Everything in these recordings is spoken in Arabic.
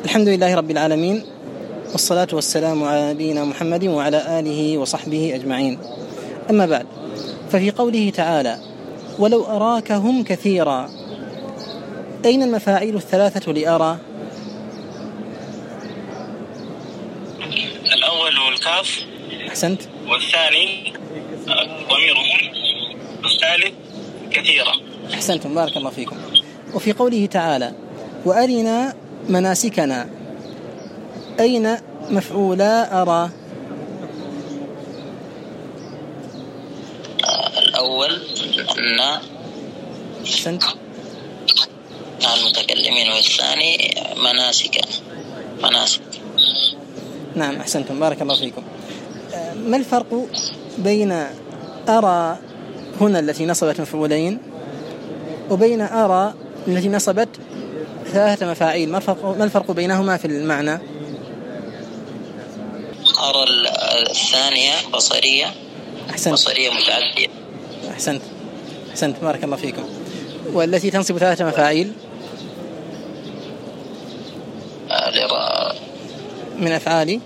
الحمد لله رب العالمين، والصلاة والسلام على نبينا محمد وعلى آله وصحبه أجمعين. أما بعد، ففي قوله تعالى: ولو أراكهم كثيرا، أين المفاعيل الثلاثة لأرى؟ الأول الكاف. أحسنت. والثاني ضميرهم، والثالث كثيرا. أحسنتم، بارك الله فيكم. وفي قوله تعالى: وأرنا مناسكنا، أين مفعولا أرى؟ الأول أن أحسنت. المتكلمين، والثاني مناسك. نعم، أحسنتم، بارك الله فيكم. ما الفرق بين أرى هنا التي نصبت مفعولين وبين أرى التي نصبت ثلاثة مفاعيل؟ ما الفرق بينهما في المعنى؟ أرى الثانية بصرية. أحسنت. بصرية متعدية. أحسنت، بارك الله فيكم. والتي تنصب ثلاثة مفاعيل من أفعال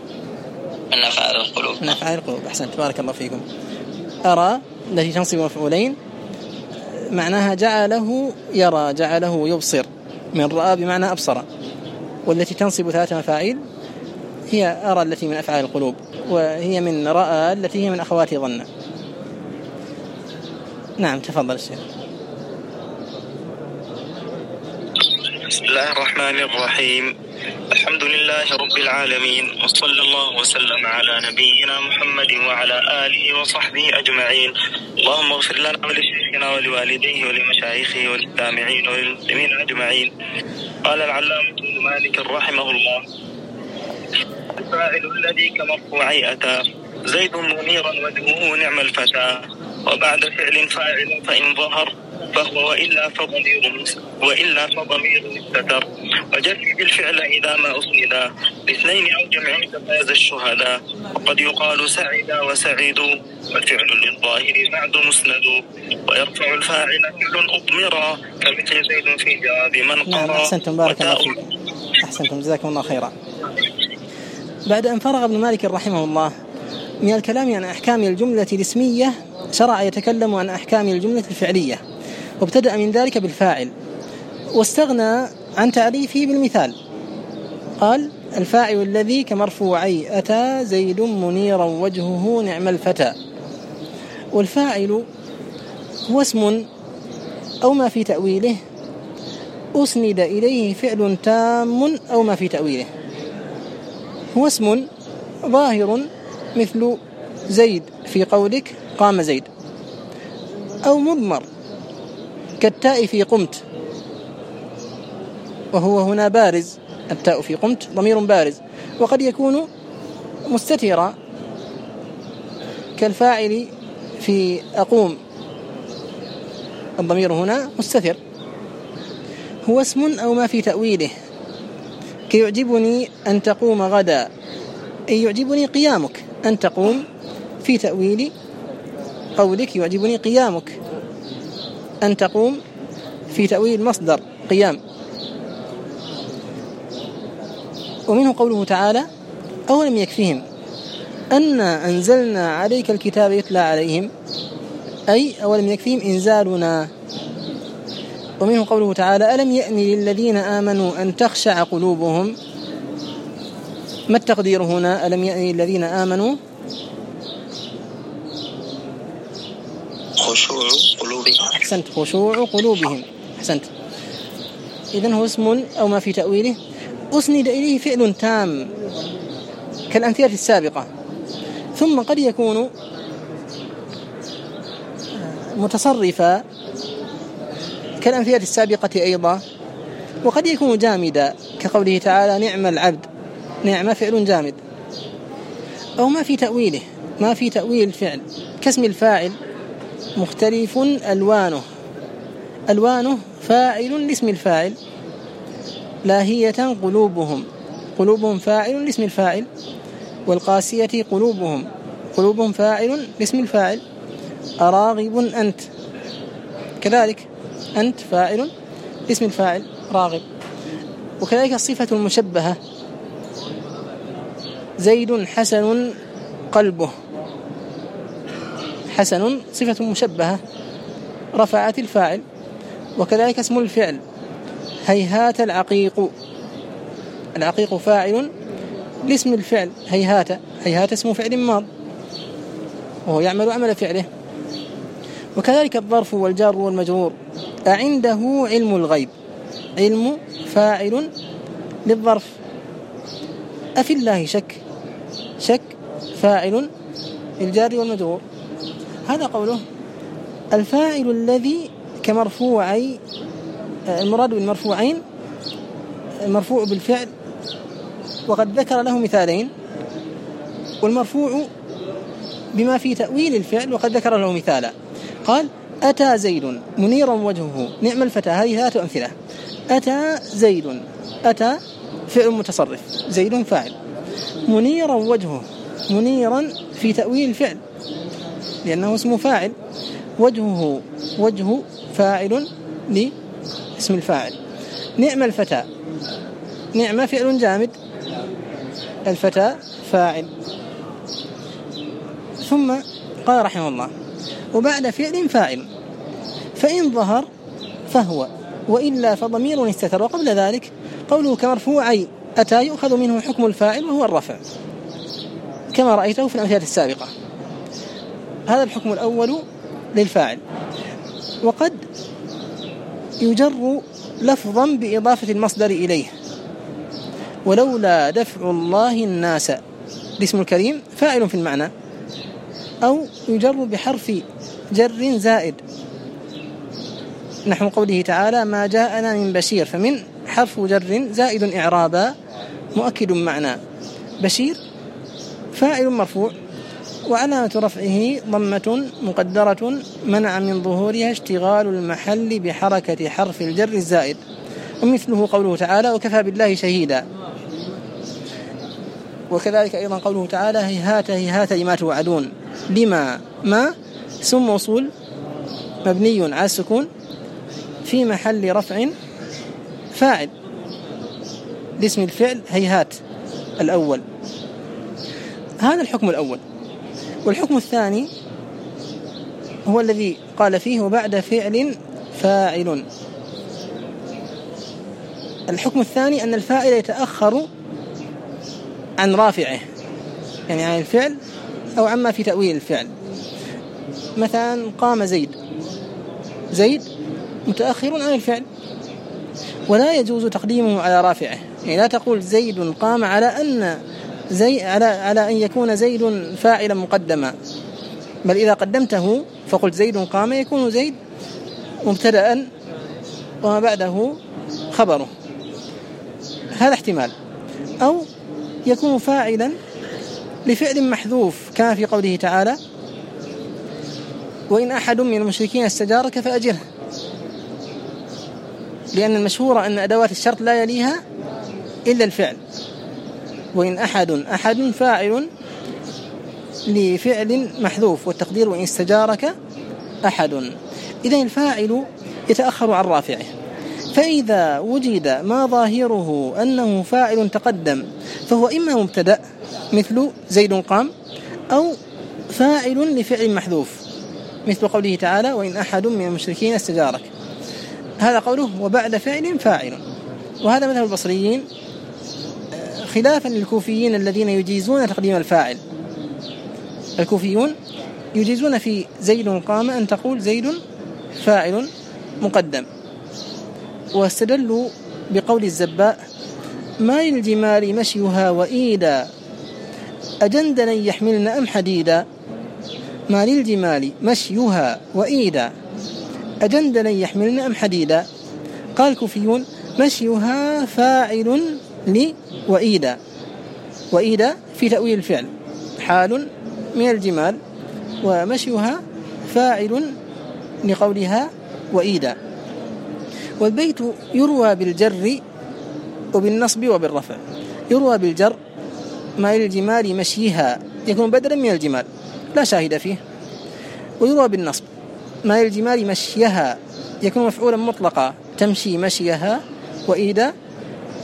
القلوب. أحسنت، بارك الله فيكم. أرى التي تنصب مفعولين معناها جعله يرى، جعله يبصر، من رأى بمعنى أبصر. والتي تنصب ثلاثة مفاعيل هي أرى التي من أفعال القلوب، وهي من رأى التي هي من أخوات ظن. نعم، تفضل الشيخ. بسم الله الرحمن الرحيم. الحمد لله رب العالمين، وصلى الله وسلم على نبينا محمد وعلى آله وصحبه أجمعين. اللهم اغفر لنا ولشيخنا ولوالديه ولمشايخه وللسامعين وللمسلمين أجمعين. قال العلامة ابن مالك رحمه الله: الفاعل الذي كمرفوعي أتى زيد منيرا وجهه نعم الفتى، وبعد فعل فاعل فإن ظهر فهو وإلا فضمير مستتر، وجرد الفعل إذا ما أسندا لاثنين أو جمع كفاز الشهداء، وقد يقال سعدا وسعيدوا، والفعل للظاهر بعد مسند، ويرفع الفاعل فعل أضمرا كمثل زيد في جواب من قرأ. أحسنتم، بارك الله فيكم. أحسنتم، جزاكم الله خيرا. بعد أن فرغ ابن مالك رحمه الله من الكلام عن أحكام الجملة الاسمية، شرع يتكلم عن أحكام الجملة الفعلية، وابتدأ من ذلك بالفاعل، واستغنى عن تعريفه بالمثال. قال: الفاعل الذي كمرفوعي أتى زيد منيرا وجهه نعم الفتى. والفاعل هو اسم أو ما في تأويله أسند إليه فعل تام أو ما في تأويله. هو اسم ظاهر مثل زيد في قولك قام زيد، أو مضمر كالتاء في قمت، وهو هنا بارز، التاء في قمت ضمير بارز. وقد يكون مستترا كالفاعل في أقوم، الضمير هنا مستتر. هو اسم أو ما في تأويله كيعجبني أن تقوم غدا، أي يعجبني قيامك. أن تقوم في تأويل قولك يعجبني قيامك. أن تقوم في تأويل مصدر قيام. ومنه قوله تعالى: أولم يكفهم أنا أنزلنا عليك الكتاب يتلى عليهم، أي أولم يكفهم إنزالنا. ومنه قوله تعالى: ألم يأن للذين آمنوا أن تخشع قلوبهم. ما التقدير هنا؟ ألم يأن للذين آمنوا خشوع قلوبهم. أحسنت، خشوع قلوبهم. أحسنت. إذن هو اسم أو ما في تأويله أسند إليه فعل تام كالأمثلة السابقة، ثم قد يكون متصرفا كالأمثلة السابقة أيضا، وقد يكون جامدا كقوله تعالى: نعم العبد. نعم فعل جامد. أو ما في تأويله، ما في تأويل الفعل كاسم الفاعل مختلف ألوانه فاعل لاسم الفاعل. لاهية قلوبهم فاعل لاسم الفاعل. والقاسية قلوبهم فاعل لاسم الفاعل. أراغب أنت، كذلك أنت فاعل لاسم الفاعل راغب. وكذلك الصفة المشبهة زيد حسن قلبه، حسن صفة مشبهة رفعت الفاعل. وكذلك اسم الفعل هيهات العقيق، العقيق فاعل لاسم الفعل هيهات، هيهات اسم فعل ماض وهو يعمل عمل فعله. وكذلك الظرف والجار والمجرور أعنده علم الغيب، علم فاعل للظرف. أفي الله شك، شك فاعل للجار والمجرور. هذا قوله الفاعل الذي كمرفوعي، المراد بالمرفوعين المرفوع بالفعل وقد ذكر له مثالين، والمرفوع بما في تأويل الفعل وقد ذكر له مثالا. قال أتى زيد منيرا وجهه نعم الفتى، هذه 3 أمثلة. أتى زيد، أتى فعل متصرف، زيد فاعل، منيرا وجهه، منيرا في تأويل الفعل لأنه اسم فاعل، وجهه وجه فاعل لاسم الفاعل. نعم الفتى، نعم فعل جامد، الفتى فاعل. ثم قال رحمه الله وبعد فعل فاعل، فإن ظهر فهو وإلا فضمير استتر. وقبل ذلك قوله كمرفوعي أتى يؤخذ منه حكم الفاعل وهو الرفع كما رأيته في الأمثلة السابقة. هذا الحكم الأول للفاعل. وقد يجر لفظا بإضافة المصدر إليه، ولولا دفع الله الناس الاسم الكريم فاعل في المعنى، أو يجر بحرف جر زائد نحو قوله تعالى ما جاءنا من بشير، فمن حرف جر زائد إعرابا مؤكد معنى، بشير فاعل مرفوع وعلامة رفعه ضمة مقدرة منع من ظهورها اشتغال المحل بحركة حرف الجر الزائد. ومثله قوله تعالى وكفى بالله شهيدا. وكذلك أيضا قوله تعالى هيهات هيهات لما توعدون، لما ما اسم موصول مبني على السكون في محل رفع فاعل لاسم الفعل هيهات الأول. هذا الحكم الأول. والحكم الثاني هو الذي قال فيه وبعد فعل فاعل. الحكم الثاني أن الفاعل يتأخر عن رافعه، يعني عن الفعل أو عما في تأويل الفعل. مثلا قام زيد، زيد متأخر عن الفعل ولا يجوز تقديمه على رافعه، يعني لا تقول زيد قام على أن على أن يكون زيد فاعلا مقدما، بل إذا قدمته فقلت زيد قام يكون زيد مبتدأ وما بعده خبره. هذا احتمال. أو يكون فاعلا لفعل محذوف كما في قوله تعالى وإن أحد من المشركين استجارك فأجره، لأن المشهور أن أدوات الشرط لا يليها إلا الفعل. وإن أحد فاعل لفعل محذوف والتقدير وإن استجارك أحد. إذن الفاعل يتأخر عن رافعه. فإذا وجد ما ظاهره أنه فاعل تقدم فهو إما مبتدأ مثل زيد قام، أو فاعل لفعل محذوف مثل قوله تعالى وإن أحد من المشركين استجارك. هذا قوله وبعد فعل فاعل. وهذا مذهب البصريين خلافا للكوفيين الذين يجيزون تقديم الفاعل. الكوفيون يجيزون في زيد قام أن تقول زيد فاعل مقدم، واستدلوا بقول الزباء ما للجمال مشيها وإيدا أجندلا يحملن أم حديدا. ما للجمال مشيها وإيدا أجندلا يحملن أم حديدا. قال الكوفيون مشيها فاعل لوإيدا، وإيدا في تأويل الفعل حال من الجمال، ومشيها فاعل لقولها وإيدا. والبيت يروى بالجر وبالنصب وبالرفع. يروى بالجر ما للجمال مشيها يكون بدلا من الجمال لا شاهد فيه. ويروى بالنصب ما للجمال مشيها يكون مفعولا مطلقا تمشي مشيها، وإيدا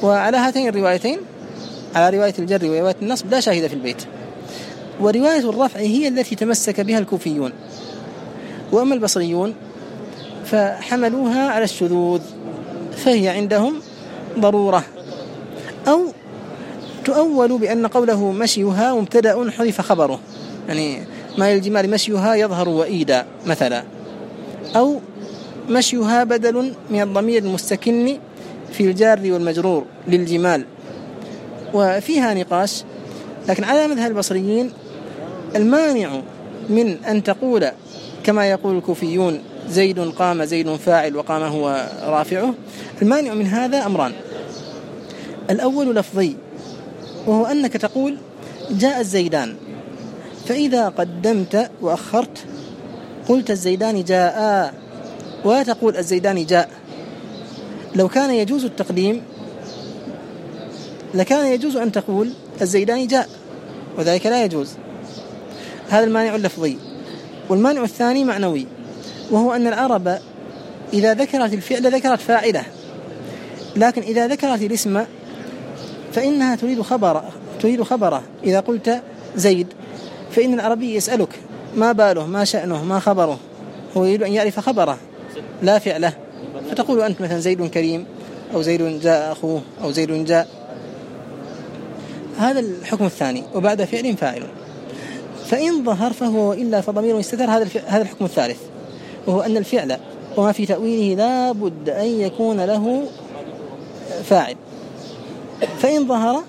وعلى هاتين الروايتين، على رواية الجر ورواية النصب، لا شاهد في البيت. ورواية الرفع هي التي تمسك بها الكوفيون، وأما البصريون فحملوها على الشذوذ، فهي عندهم ضرورة. أو تؤول بأن قوله مشيها مبتدأ حذف خبره، يعني ما للجمال مشيها يظهر وإيدا مثلا، أو مشيها بدل من الضمير المستكن في الجار والمجرور للجمال، وفيها نقاش. لكن على مذهب البصريين المانع من أن تقول كما يقول الكوفيون زيد قام زيد فاعل وقام هو رافعه، المانع من هذا أمران. الأول لفظي، وهو أنك تقول جاء الزيدان، فإذا قدمت وأخرت قلت الزيدان جاء، ولا تقول الزيدان جاء. لو كان يجوز التقديم لكان يجوز أن تقول الزيدان جاء، وذلك لا يجوز. هذا المانع اللفظي. والمانع الثاني معنوي، وهو أن العرب إذا ذكرت الفعل ذكرت فاعله، لكن إذا ذكرت الاسم فإنها تريد خبره. إذا قلت زيد فإن العربي يسألك ما باله، ما شأنه، ما خبره، هو يريد أن يعرف خبره لا فعله، فتقول أنت مثلا زيد كريم، أو زيد جاء أخوه، أو زيد جاء. هذا الحكم الثاني. وبعد فعل فاعل، فإن ظهر فهو إلا فضمير يستتر. هذا الحكم الثالث، وهو أن الفعل وما في تأويله لا بد أن يكون له فاعل، فإن ظهر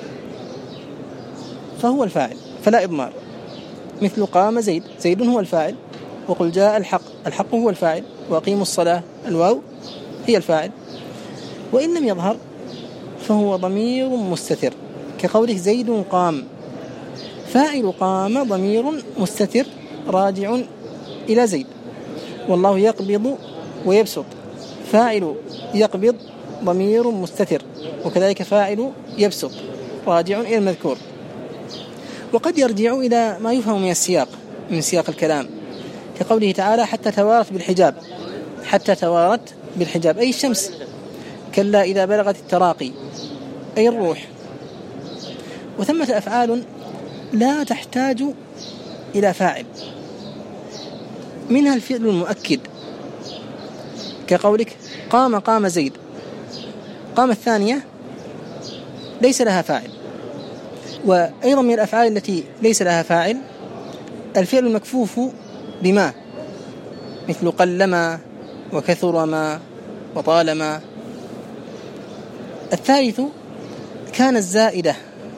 فهو الفاعل فلا إضمار. مثل قام زيد، زيد هو الفاعل، وقل جاء الحق هو الفاعل، وأقيموا الصلاة الواو هي الفاعل. وإن لم يظهر فهو ضمير مستتر، كقوله زيد قام، فاعل قام ضمير مستتر راجع إلى زيد. والله يقبض ويبسط، فاعل يقبض ضمير مستتر، وكذلك فاعل يبسط راجع إلى المذكور. وقد يرجع إلى ما يفهم من سياق الكلام، كقوله تعالى حتى توارت بالحجاب، حتى توارت بالحجاب أي الشمس، كلا إذا بلغت التراقي أي الروح. وثمة أفعال لا تحتاج إلى فاعل، منها الفعل المؤكد، كقولك قام زيد، قام الثانية ليس لها فاعل. وأيضا من الأفعال التي ليس لها فاعل الفعل المكفوف بما، مثل قلما وكثرما وطالما. الثالث كان الزائدة،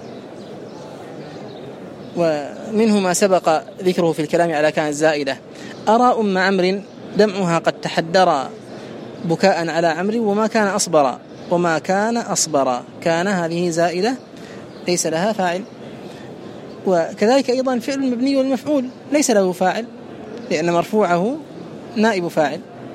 ومنه ما سبق ذكره في الكلام على كان الزائدة. أرى أم عمرو دمعها قد تحدر بكاء على عمرو وما كان أصبر، كان هذه زائدة ليس لها فاعل. وكذلك أيضا فعل المبني والمفعول ليس له فاعل، لأن مرفوعه نائب فاعل.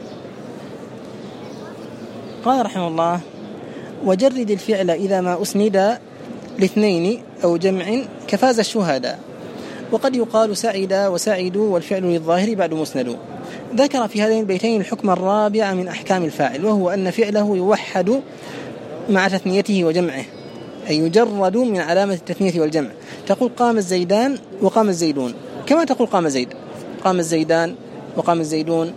قال رحمه الله وجرد الفعل إذا ما أسند لاثنين أو جمع كفاز الشهداء. وقد يقال سعد وسعدوا والفعل للظاهر بعد مسند. ذكر في هذين البيتين الحكم الرابع من أحكام الفاعل، وهو أن فعله يوحد مع تثنيته وجمعه، أي يجرد من علامة التثنية والجمع. تقول قام الزيدان وقام الزيدون، كما تقول قام زيد، قام الزيدان وقام الزيدون،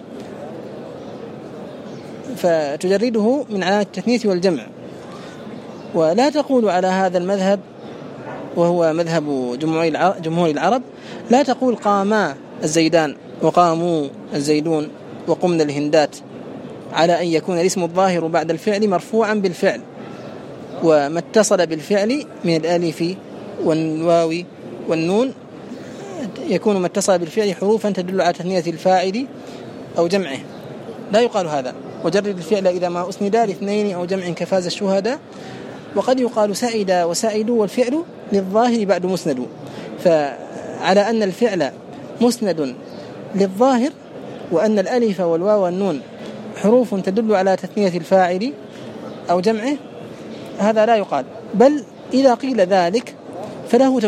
فتجرده من علامة التثنية والجمع. ولا تقول على هذا المذهب، وهو مذهب جمهور العرب، لا تقول قاما الزيدان وقاموا الزيدون وقمنا الهندات، على أن يكون الاسم الظاهر بعد الفعل مرفوعا بالفعل، وما اتصل بالفعل من الالف والواو والنون يكون ما اتصل بالفعل حروفا تدل على تثنية الفاعل أو جمعه. لا يقال هذا. وجرد الفعل إذا ما أسند لاثنين أو جمع كفاز الشهداء. وقد يقال سعد وسعدوا والفعل للظاهر بعد مسند، فعلى أن الفعل مسند للظاهر، وأن الألف والواو والنون حروف تدل على تثنية الفاعل أو جمعه، هذا لا يقال. بل إذا قيل ذلك فله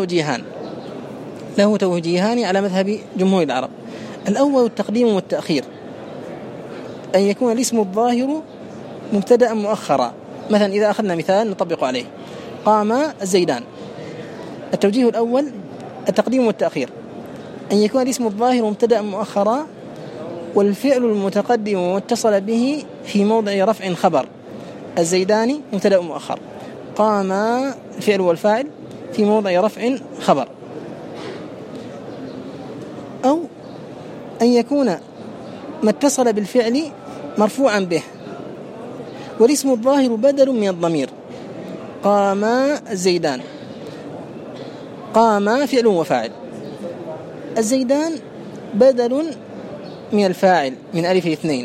توجيهان على مذهب جمهور العرب. الأول التقديم والتأخير، أن يكون الاسم الظاهر مبتدأ مؤخرا مثلا إذا أخذنا مثال نطبق عليه: قام الزيدان. التوجيه الأول التقديم والتأخير، أن يكون الاسم الظاهر مبتدأ مؤخرا، والفعل المتقدم واتصل به في موضع رفع خبر. الزيدان مبتدأ مؤخر، قام الفعل والفاعل في موضع رفع خبر. أو أن يكون ما اتصل بالفعل مرفوعا به، والاسم الظاهر بدل من الضمير. قام الزيدان، قام فعل وفاعل، الزيدان بدل من الفاعل من ألف الاثنين.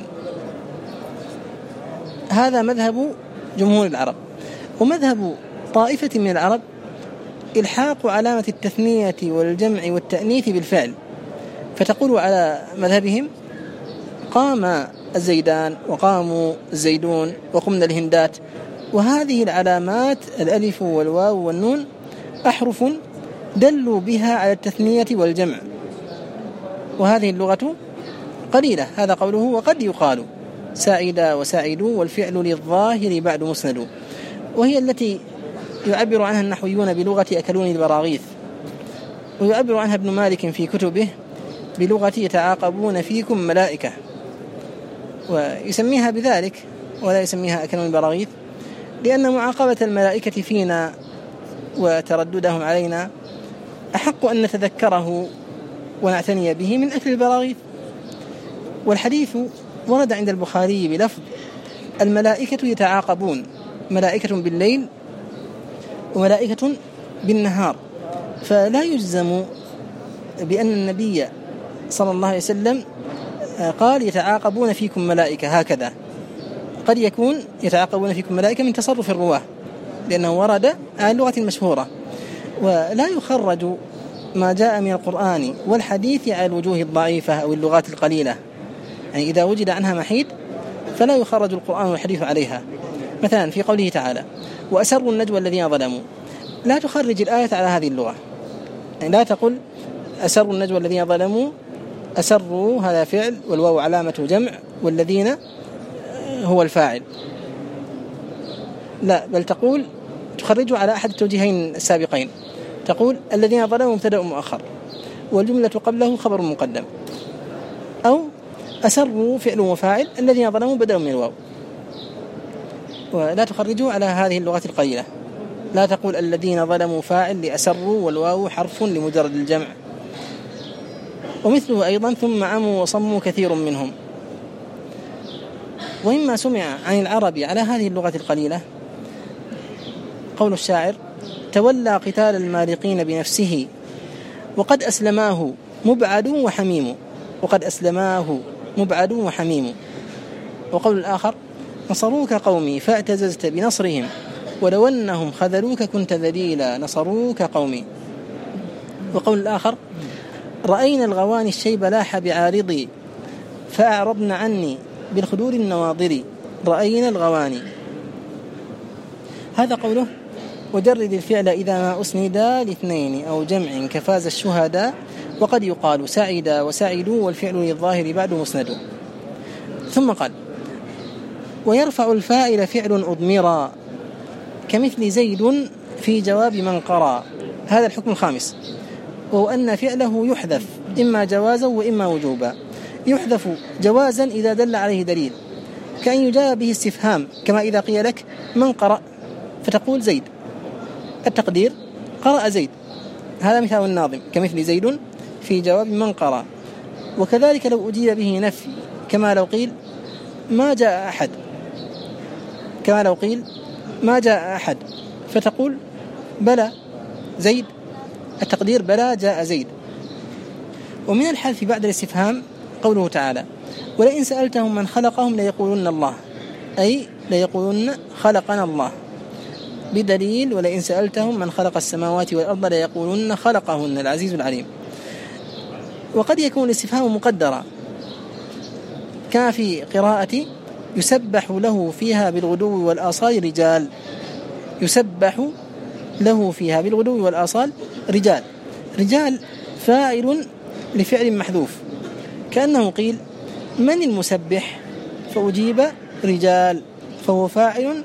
هذا مذهب جمهور العرب. ومذهب طائفة من العرب إلحاق علامة التثنية والجمع والتأنيث بالفعل، فتقول على مذهبهم: قام الزيدان، وقاموا الزيدون، وقمنا الهندات. وهذه العلامات الألف والواو والنون أحرف دلوا بها على التثنية والجمع، وهذه اللغة قليلة. هذا قوله: وقد يقال ساعدا وساعدوا والفعل للظاهر بعد مسند، وهي التي يعبر عنها النحويون بلغة أكلوني البراغيث، ويعبر عنها ابن مالك في كتبه بلغة يتعاقبون فيكم ملائكة، ويسميها بذلك ولا يسميها أكلوني البراغيث، لأن معاقبة الملائكة فينا وترددهم علينا أحق أن نتذكره ونعتني به من أكل البراغيث. والحديث ورد عند البخاري بلفظ: الملائكة يتعاقبون، ملائكة بالليل وملائكة بالنهار. فلا يجزم بأن النبي صلى الله عليه وسلم قال يتعاقبون فيكم ملائكة هكذا، قد يكون يتعاقبون فيكم ملائكة من تصرف الرواة، لأنه ورد على اللغة المشهورة. ولا يخرج ما جاء من القرآن والحديث على الوجوه الضعيفة أو اللغات القليلة، يعني إذا وجد عنها محيد فلا يخرج القرآن والحديث عليها. مثلا في قوله تعالى: وأسروا النجوى الذين ظلموا، لا تخرج الآية على هذه اللغة، يعني لا تقل أسروا النجوى الذين ظلموا، أسروا هذا فعل والواو علامة جمع والذين هو الفاعل، لا، بل تقول تخرجه على أحد التوجيهين السابقين، تقول الذين ظلموا مبتدأ مؤخر والجملة قبله خبر مقدم، أو أسروا فعل وفاعل الذين ظلموا بدل من الواو. ولا تخرجوا على هذه اللغات القليلة، لا تقول الذين ظلموا فاعل لأسروا والواو حرف لمجرد الجمع. ومثله أيضا: ثم عموا وصموا كثير منهم. وإما سمع عن العرب على هذه اللغة القليلة قول الشاعر: تولى قتال المارقين بنفسه وقد أسلماه مبعد وحميم، وقد أسلماه مبعد وحميم. وقول الآخر: نصروك قومي فاعتززت بنصرهم ولو أنهم خذلوك كنت ذليلا نصروك قومي. وقول الآخر: رأينا الغواني الشيب لاح بعارضي فأعرضن عني بالخدور النواضر، رأينا الغواني. هذا قوله: وجرد الفعل إذا ما أسندا لاثنين أو جمع كفاز الشهداء، وقد يقال سعدا وسعدوا والفعل للظاهر بعد مسند. ثم قال: ويرفع الفاعل فعل أضمرا كمثل زيد في جواب من قرأ. هذا الحكم الخامس، وهو أن فعله يحذف إما جوازا وإما وجوبا. يحذف جوازا إذا دل عليه دليل، كأن يجاب به استفهام، كما إذا قيل لك من قرأ فتقول زيد، التقدير قرأ زيد، هذا مثال الناظم كمثل زيد في جواب من قرأ. وكذلك لو أجيب به نفي، كما لو قيل ما جاء أحد، كما لو قيل ما جاء أحد فتقول بلى زيد، التقدير بلى جاء زيد. ومن الحذف بعد الاستفهام قوله تعالى: ولئن سألتهم من خلقهم ليقولن الله، أي ليقولن خلقنا الله، بدليل ولئن سألتهم من خلق السماوات والأرض ليقولن خلقهن العزيز العليم. وقد يكون الاستفهام مقدرا، كما في قراءة يسبح له فيها بالغدو والآصال رجال، يسبح له فيها بالغدو والآصال رجال. رجال فاعل لفعل محذوف، كأنه قيل من المسبح فأجيب رجال، فهو فاعل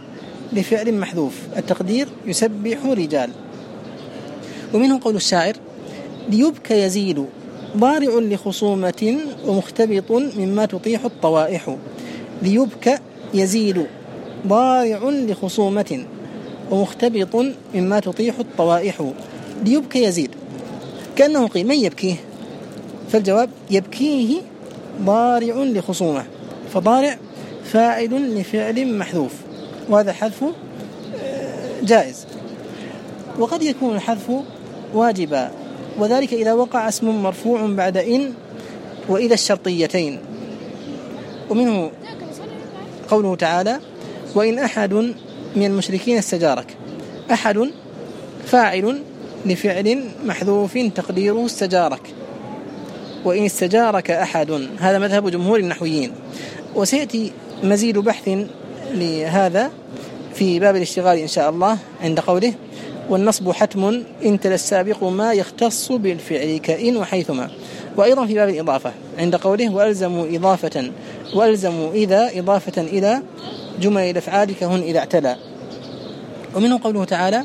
لفعل محذوف، التقدير يسبح رجال. ومنه قول الشاعر: ليبكى يزيد ضارع لخصومة ومختبط مما تطيح الطوائح. ليبكى يزيد ضارع لخصومة ومختبط مما تطيح الطوائح. ليبكى يزيد، كأنه قيل: من يبكيه؟ فالجواب: يبكيه ضارع لخصومة، فضارع فاعل لفعل محذوف، وهذا حذف جائز. وقد يكون الحذف واجبا، وذلك إذا وقع اسم مرفوع بعد إن وإذا الشرطيتين. ومنه قوله تعالى: وإن أحد من المشركين استجارك. أحد فاعل لفعل محذوف تقديره استجارك، وإن استجارك أحد، هذا مذهب جمهور النحويين. وسيأتي مزيد بحث لهذا في باب الاشتغال إن شاء الله عند قوله: والنصب حتم إن تلا السابق ما يختص بالفعل كإن وحيثما. وأيضا في باب الإضافة عند قوله: وألزموا إذا إضافة إلى جمل الأفعال كهن إذا اعتلى. ومنه قوله تعالى: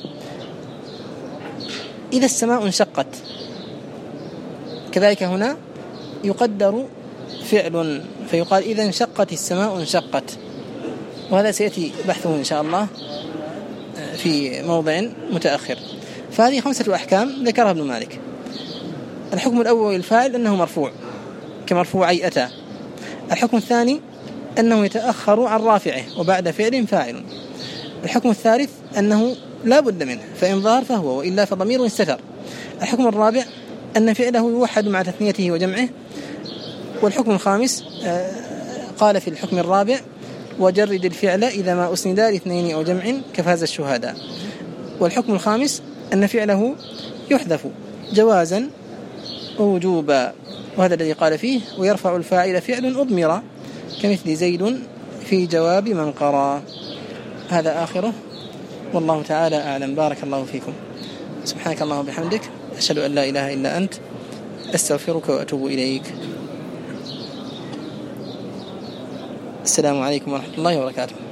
إذا السماء انشقت. كذلك هنا يقدر فعل فيقال: إذا انشقت السماء انشقت، وهذا سيأتي بحثه إن شاء الله في موضع متأخر. فهذه 5 أحكام ذكرها ابن مالك. الحكم الأول للفاعل أنه مرفوع كمرفوعي أتى. الحكم الثاني أنه يتأخر عن رافعه وبعد فعل فاعل. الحكم الثالث أنه لا بد منه، فإن ظهر فهو، وإلا فضمير استتر. الحكم الرابع أن فعله يوحد مع تثنيته وجمعه. والحكم الخامس قال في الحكم الرابع: وجرد الفعل إذا ما أسند لاثنين أو جمع كفاز الشهداء. والحكم الخامس أن فعله يحذف جوازا ووجوبا، وهذا الذي قال فيه: ويرفع الفاعل فعل أضمر كمثل زيد في جواب من قرأ. هذا آخره، والله تعالى أعلم. بارك الله فيكم. سبحانك اللهم وبحمدك، أشهد أن لا إله إلا أنت، أستغفرك وأتوب إليك. السلام عليكم ورحمة الله وبركاته.